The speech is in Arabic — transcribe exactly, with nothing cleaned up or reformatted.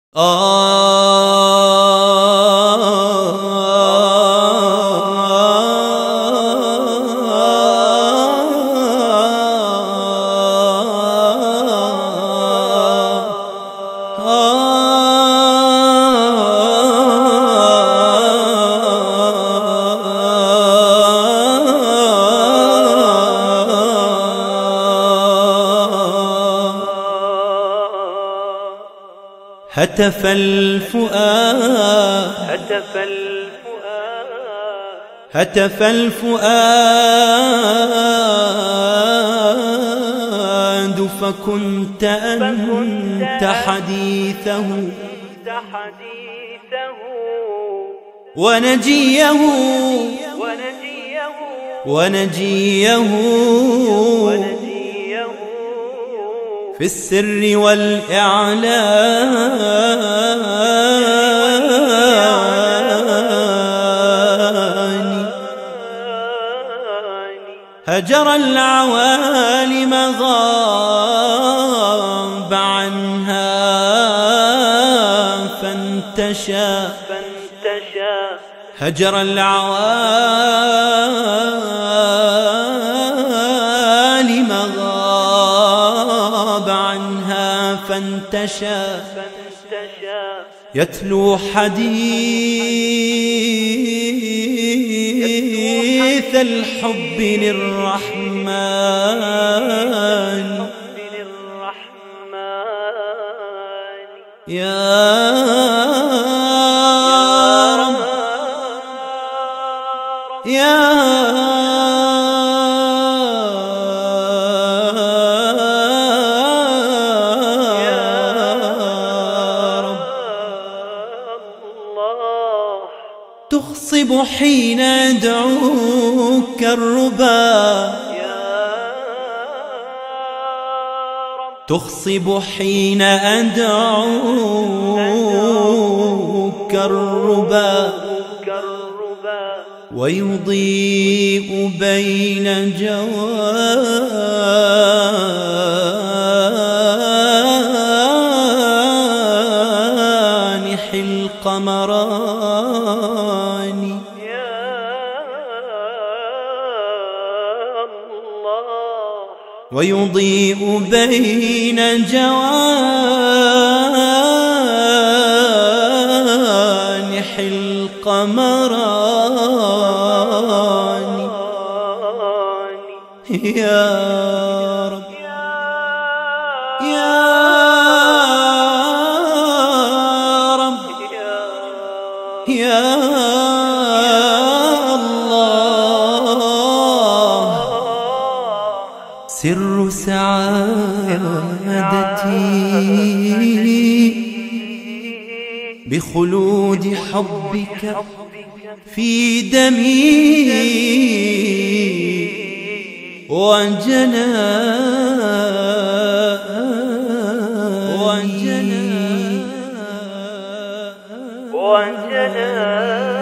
هتف الفؤاد هتف الفؤاد هتف الفؤاد فكنت أنت حديثه ونجيه ونجيه في السر والإعلان هجر العوالم غاب عنها فانتشى هجر العوالم غاب عنها فانتشى يتلو حديث الحب للرحمن يا رب يا تخصب حين يدعوك الربا تخصب حين أدعوك الربا ويضيء بين جوانح القمران ويضيء بين جوانح القمران يا رب يا رب يا سر سعادتي بخلود حبك في دمي وجناني